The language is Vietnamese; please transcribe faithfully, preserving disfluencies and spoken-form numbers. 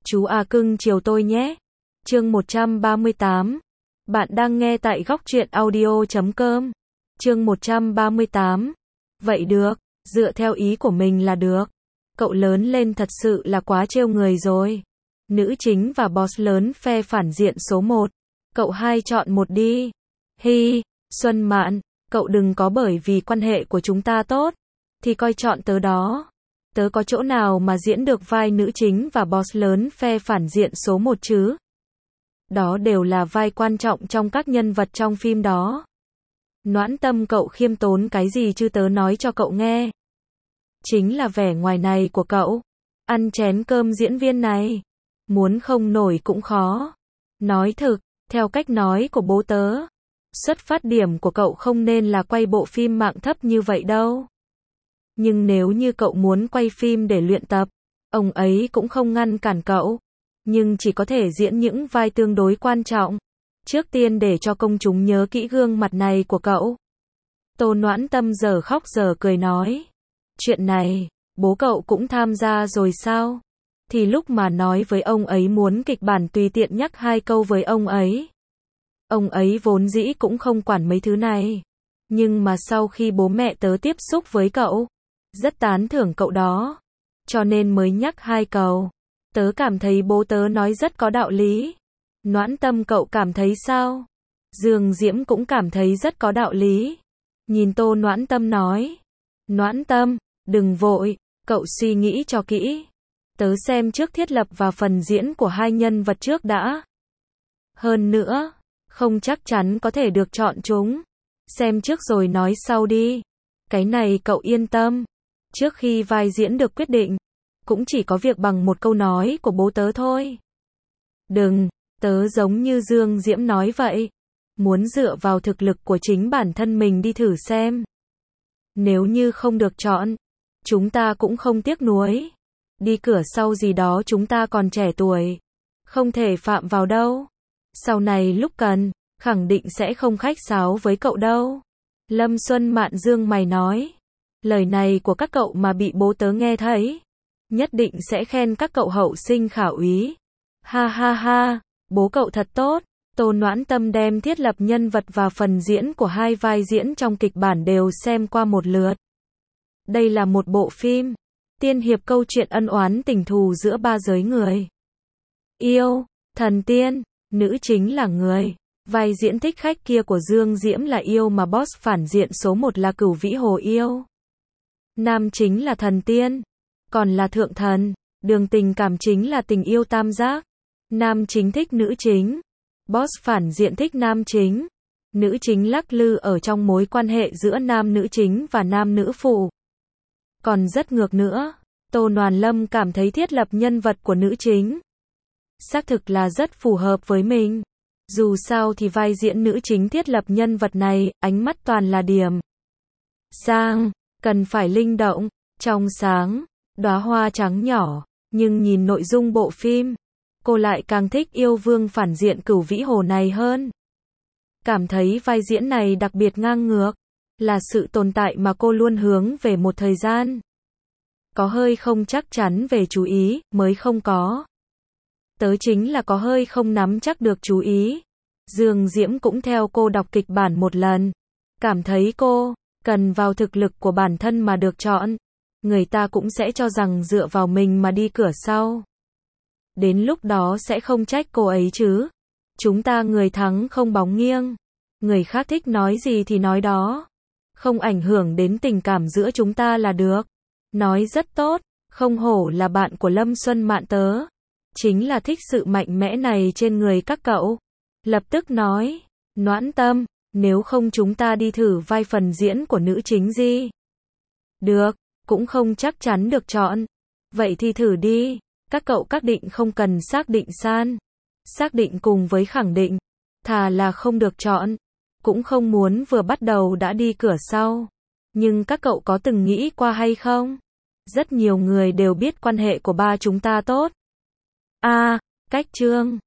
Chú à cưng chiều tôi nhé. Chương một trăm ba mươi tám. Bạn đang nghe tại góc truyện audio chấm com. Chương một trăm ba mươi tám. Vậy được, dựa theo ý của mình là được. Cậu lớn lên thật sự là quá trêu người rồi. Nữ chính và boss lớn phe phản diện số một. Cậu hai chọn một đi. Hi, Xuân Mạn, cậu đừng có bởi vì quan hệ của chúng ta tốt thì coi chọn tớ đó. Tớ có chỗ nào mà diễn được vai nữ chính và boss lớn phe phản diện số một chứ? Đó đều là vai quan trọng trong các nhân vật trong phim đó. Noãn Tâm, cậu khiêm tốn cái gì chứ, tớ nói cho cậu nghe. Chính là vẻ ngoài này của cậu. Ăn chén cơm diễn viên này. Muốn không nổi cũng khó. Nói thực, theo cách nói của bố tớ, xuất phát điểm của cậu không nên là quay bộ phim mạng thấp như vậy đâu. Nhưng nếu như cậu muốn quay phim để luyện tập, ông ấy cũng không ngăn cản cậu. Nhưng chỉ có thể diễn những vai tương đối quan trọng. Trước tiên để cho công chúng nhớ kỹ gương mặt này của cậu. Tô Noãn Tâm giờ khóc giờ cười nói. Chuyện này, bố cậu cũng tham gia rồi sao? Thì lúc mà nói với ông ấy muốn kịch bản tùy tiện nhắc hai câu với ông ấy. Ông ấy vốn dĩ cũng không quản mấy thứ này. Nhưng mà sau khi bố mẹ tớ tiếp xúc với cậu, rất tán thưởng cậu đó. Cho nên mới nhắc hai câu. Tớ cảm thấy bố tớ nói rất có đạo lý. Noãn Tâm, cậu cảm thấy sao? Dương Diễm cũng cảm thấy rất có đạo lý. Nhìn Tô Noãn Tâm nói. Noãn Tâm, đừng vội, cậu suy nghĩ cho kỹ. Tớ xem trước thiết lập và phần diễn của hai nhân vật trước đã. Hơn nữa, không chắc chắn có thể được chọn chúng. Xem trước rồi nói sau đi. Cái này cậu yên tâm. Trước khi vai diễn được quyết định, cũng chỉ có việc bằng một câu nói của bố tớ thôi. Đừng, tớ giống như Dương Diễm nói vậy. Muốn dựa vào thực lực của chính bản thân mình đi thử xem. Nếu như không được chọn, chúng ta cũng không tiếc nuối. Đi cửa sau gì đó, chúng ta còn trẻ tuổi. Không thể phạm vào đâu. Sau này lúc cần, khẳng định sẽ không khách sáo với cậu đâu. Lâm Xuân Mạn dương mày nói. Lời này của các cậu mà bị bố tớ nghe thấy, nhất định sẽ khen các cậu hậu sinh khả úy. Ha ha ha, bố cậu thật tốt. Tô Noãn Tâm đem thiết lập nhân vật và phần diễn của hai vai diễn trong kịch bản đều xem qua một lượt. Đây là một bộ phim tiên hiệp, câu chuyện ân oán tình thù giữa ba giới người. Yêu, thần tiên, nữ chính là người. Vai diễn thích khách kia của Dương Diễm là yêu mà boss phản diện số một là Cửu Vĩ Hồ yêu. Nam chính là thần tiên, còn là thượng thần. Đường tình cảm chính là tình yêu tam giác. Nam chính thích nữ chính, boss phản diện thích nam chính. Nữ chính lắc lư ở trong mối quan hệ giữa nam nữ chính và nam nữ phụ. Còn rất ngược nữa, Tô Noãn Lâm cảm thấy thiết lập nhân vật của nữ chính xác thực là rất phù hợp với mình. Dù sao thì vai diễn nữ chính thiết lập nhân vật này, ánh mắt toàn là điểm sang, cần phải linh động, trong sáng, đóa hoa trắng nhỏ. Nhưng nhìn nội dung bộ phim, cô lại càng thích yêu vương phản diện Cửu Vĩ Hồ này hơn. Cảm thấy vai diễn này đặc biệt ngang ngược, là sự tồn tại mà cô luôn hướng về một thời gian. Có hơi không chắc chắn về chú ý, mới không có. Tớ chính là có hơi không nắm chắc được chú ý. Dương Diễm cũng theo cô đọc kịch bản một lần. Cảm thấy cô cần vào thực lực của bản thân mà được chọn. Người ta cũng sẽ cho rằng dựa vào mình mà đi cửa sau. Đến lúc đó sẽ không trách cô ấy chứ. Chúng ta người thắng không bóng nghiêng. Người khác thích nói gì thì nói đó. Không ảnh hưởng đến tình cảm giữa chúng ta là được. Nói rất tốt, không hổ là bạn của Lâm Xuân Mạn tớ. Chính là thích sự mạnh mẽ này trên người các cậu. Lập tức nói, Noãn Tâm, nếu không chúng ta đi thử vai phần diễn của nữ chính gì? Được, cũng không chắc chắn được chọn. Vậy thì thử đi. Các cậu các định không cần xác định san. Xác định cùng với khẳng định. Thà là không được chọn. Cũng không muốn vừa bắt đầu đã đi cửa sau. Nhưng các cậu có từng nghĩ qua hay không? Rất nhiều người đều biết quan hệ của ba chúng ta tốt. A, cách chương.